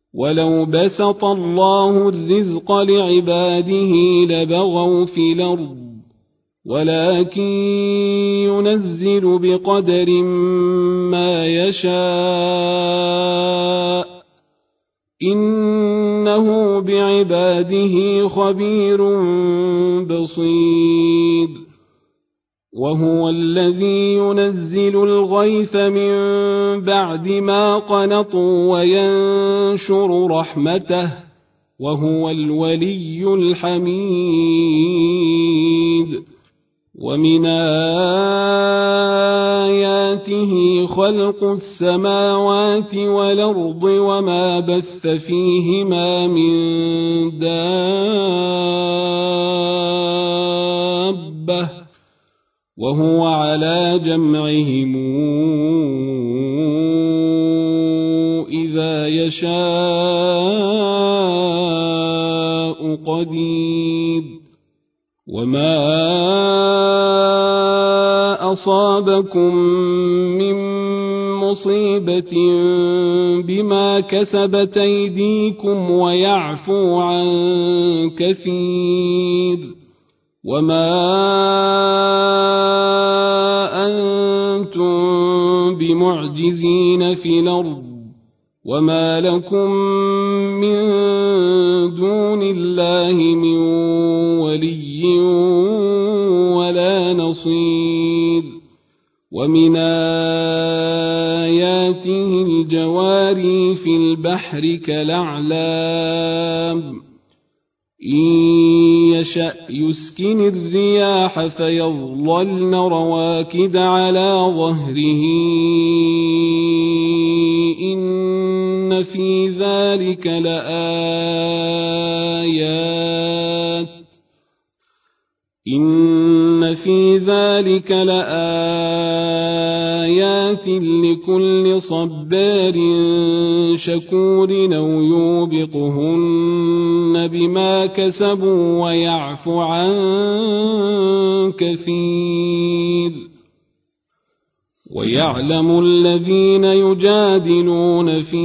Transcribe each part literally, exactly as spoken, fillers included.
ولو بسط الله الرزق لعباده لبغوا في الأرض ولكن ينزل بقدر ما يشاء إنه بعباده خبير بصير وهو الذي ينزل الغيث من بعد ما قنطوا وينشر رحمته وهو الولي الحميد ومن آياته خلق السماوات والأرض وما بث فيهما من دابة وهو على جمعهم إذا يشاء قدير وما أصابكم من مصيبة بما كسبت أيديكم ويعفو عن كثير وما أنتم بمعجزين في الأرض وما لكم من دون الله من ولي ولا نصير ومن آياته الجواري في البحر كالأعلام إن يشأ يسكن الرياح فيظللن رواكد على ظهره إن في ذلك لآيات إن في ذلك لآيات لكل صبار شكور أو يوبقهن بما كسبوا ويعفو عن كثير ويعلم الذين يجادلون في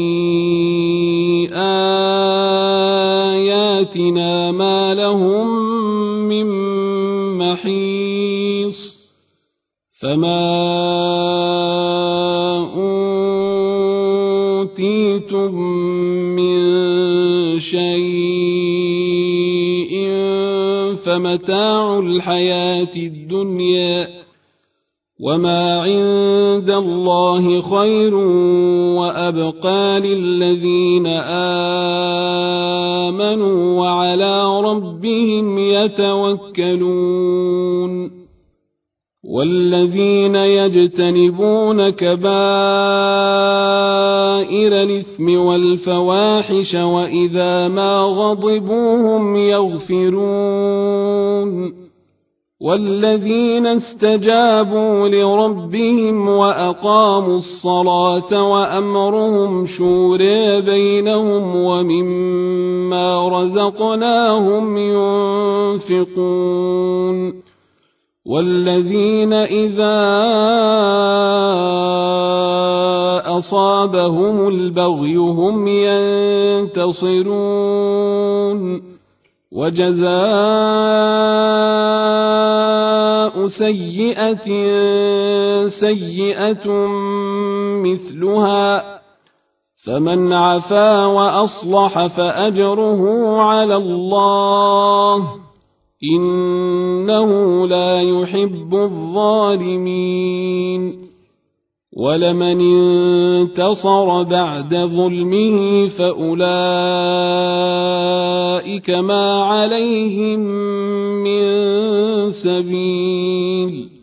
آياتنا ما لهم من محيص فما أوتيتم من شيء فمتاع الحياة الدنيا وما عند الله خير وأبقى للذين آمنوا وعلى ربهم يتوكلون والذين يجتنبون كبائر الإثم والفواحش وإذا ما غضبوا هم يغفرون والذين استجابوا لربهم وأقاموا الصلاة وأمرهم شورى بينهم ومما رزقناهم ينفقون والذين إذا أصابهم البغي هم ينتصرون وجزاء سيئة سيئة مثلها فمن عفا وأصلح فأجره على الله إنه لا يحب الظالمين ولمن انتصر بعد ظلمه فأولئك ما عليهم من سبيل